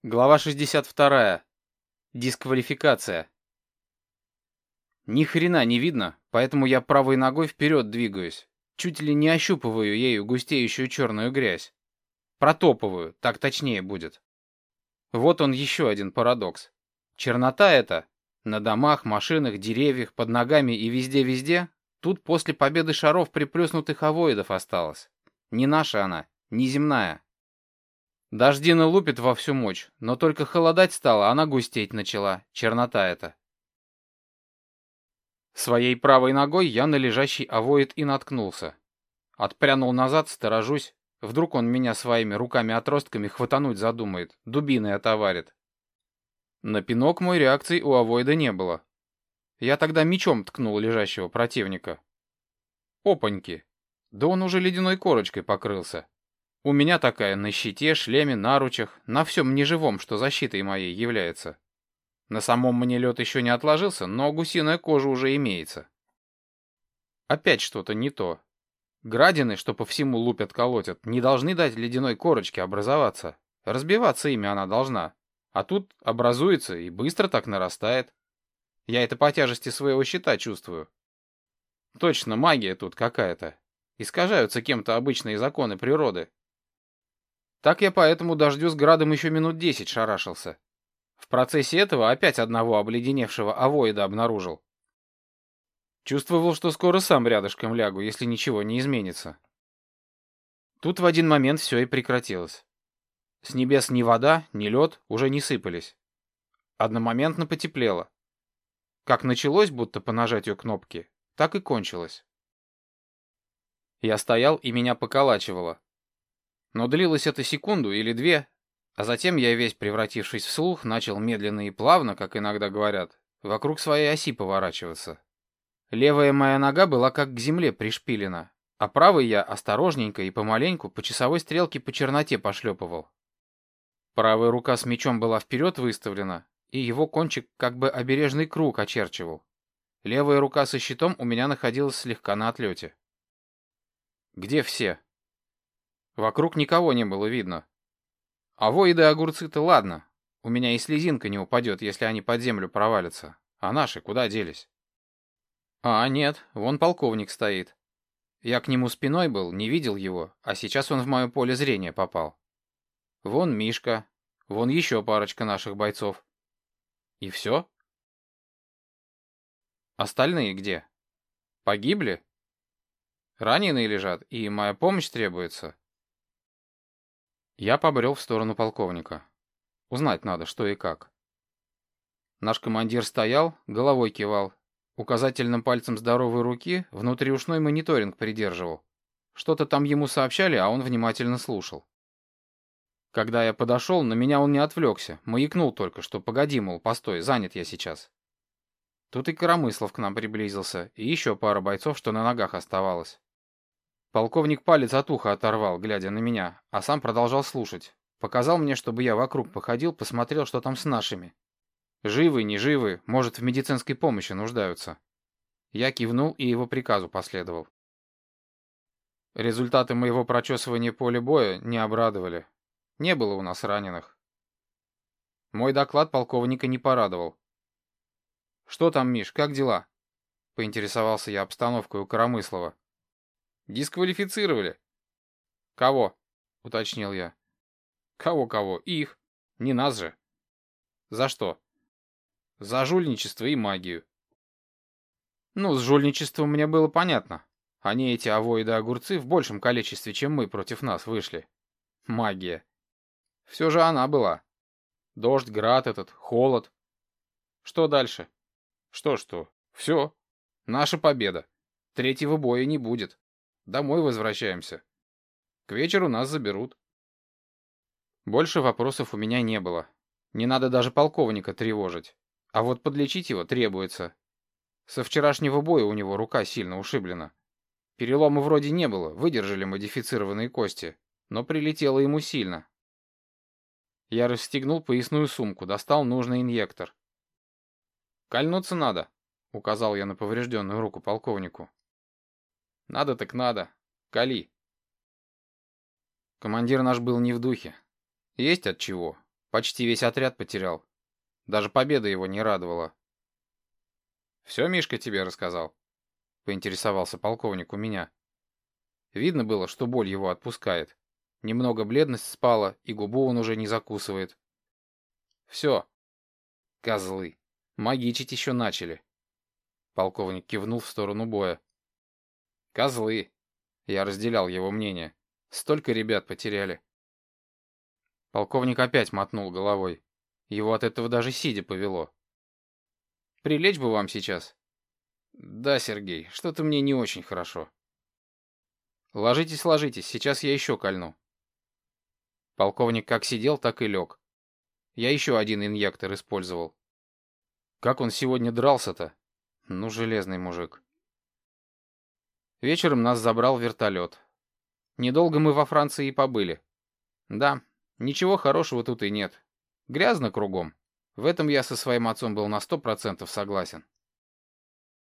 Глава 62. Дисквалификация. Ни хрена не видно, поэтому я правой ногой вперед двигаюсь. Чуть ли не ощупываю ею густеющую черную грязь. Протопываю, так точнее будет. Вот он еще один парадокс. Чернота эта на домах, машинах, деревьях, под ногами и везде-везде тут после победы шаров приплюснутых овоидов осталась. Не наша она, не земная. Дождина лупит во всю мощь, но только холодать стало, она густеть начала, чернота эта. Своей правой ногой я на лежащий овоид и наткнулся. Отпрянул назад, сторожусь. Вдруг он меня своими руками-отростками хватануть задумает, дубиной отоварит. На пинок мой реакции у овоида не было. Я тогда мечом ткнул лежащего противника. Опаньки! Да он уже ледяной корочкой покрылся. У меня такая на щите, шлеме, наручах, на всем неживом, что защитой моей является. На самом мне лед еще не отложился, но гусиная кожа уже имеется. Опять что-то не то. Градины, что по всему лупят-колотят, не должны дать ледяной корочке образоваться. Разбиваться ими она должна. А тут образуется и быстро так нарастает. Я это по тяжести своего щита чувствую. Точно, магия тут какая-то. Искажаются кем-то обычные законы природы. Так я по этому дождю с градом еще минут 10 шарашился. В процессе этого опять одного обледеневшего овоида обнаружил. Чувствовал, что скоро сам рядышком лягу, если ничего не изменится. Тут в один момент все и прекратилось. С небес ни вода, ни лед уже не сыпались. Одномоментно потеплело. Как началось, будто по нажатию кнопки, так и кончилось. Я стоял, и меня поколачивало. Но длилось это секунду или две, а затем я, весь превратившись в слух, начал медленно и плавно, как иногда говорят, вокруг своей оси поворачиваться. Левая моя нога была как к земле пришпилена, а правой я осторожненько и помаленьку по часовой стрелке по черноте пошлепывал. Правая рука с мечом была вперед выставлена, и его кончик как бы обережный круг очерчивал. Левая рука со щитом у меня находилась слегка на отлете. Где все? Вокруг никого не было видно. Овоиды и огурцы-то ладно. У меня и слезинка не упадет, если они под землю провалятся. А наши куда делись? А, нет, вон полковник стоит. Я к нему спиной был, не видел его, а сейчас он в мое поле зрения попал. Вон Мишка, вон еще парочка наших бойцов. И все? Остальные где? Погибли? Раненые лежат, и моя помощь требуется. Я побрел в сторону полковника. Узнать надо, что и как. Наш командир стоял, головой кивал. Указательным пальцем здоровой руки внутриушной мониторинг придерживал. Что-то там ему сообщали, а он внимательно слушал. Когда я подошел, на меня он не отвлекся, маякнул только, что погоди, мол, постой, занят я сейчас. Тут и Коромыслов к нам приблизился, и еще пара бойцов, что на ногах оставалось. Полковник палец от уха оторвал, глядя на меня, а сам продолжал слушать. Показал мне, чтобы я вокруг походил, посмотрел, что там с нашими. Живы, не живы, может, в медицинской помощи нуждаются. Я кивнул и его приказу последовал. Результаты моего прочесывания поля боя не обрадовали. Не было у нас раненых. Мой доклад полковника не порадовал. «Что там, Миш, как дела?» — поинтересовался я обстановкой у Коромыслова. «Дисквалифицировали». «Кого?» — уточнил я. «Кого-кого? Их. Не нас же». «За что?» «За жульничество и магию». Ну, с жульничеством мне было понятно. Они, эти овоиды-огурцы, в большем количестве, чем мы, против нас вышли. Магия. Все же она была. Дождь, град этот, холод. Что дальше? Что? Все. Наша победа. Третьего боя не будет. Домой возвращаемся. К вечеру нас заберут. Больше вопросов у меня не было. Не надо даже полковника тревожить. А вот подлечить его требуется. Со вчерашнего боя у него рука сильно ушиблена. Перелома вроде не было, выдержали модифицированные кости, но прилетело ему сильно. Я расстегнул поясную сумку, достал нужный инъектор. «Кольнуться надо», — указал я на поврежденную руку полковнику. «Надо так надо. Кали». Командир наш был не в духе. Есть от чего. Почти весь отряд потерял. Даже победа его не радовала. «Все Мишка тебе рассказал?» — поинтересовался полковник у меня. Видно было, что боль его отпускает. Немного бледность спала, и губу он уже не закусывает. «Все. Козлы. Магичить еще начали». Полковник кивнул в сторону боя. «Козлы». Я разделял его мнение. Столько ребят потеряли. Полковник опять мотнул головой. Его от этого даже сидя повело. «Прилечь бы вам сейчас?» «Да, Сергей, что-то мне не очень хорошо». «Ложитесь, ложитесь, сейчас я еще кольну». Полковник как сидел, так и лег. Я еще один инъектор использовал. Как он сегодня дрался-то? Ну, железный мужик. Вечером нас забрал вертолет. Недолго мы во Франции и побыли. Да, ничего хорошего тут и нет. Грязно кругом. В этом я со своим отцом был на 100% согласен.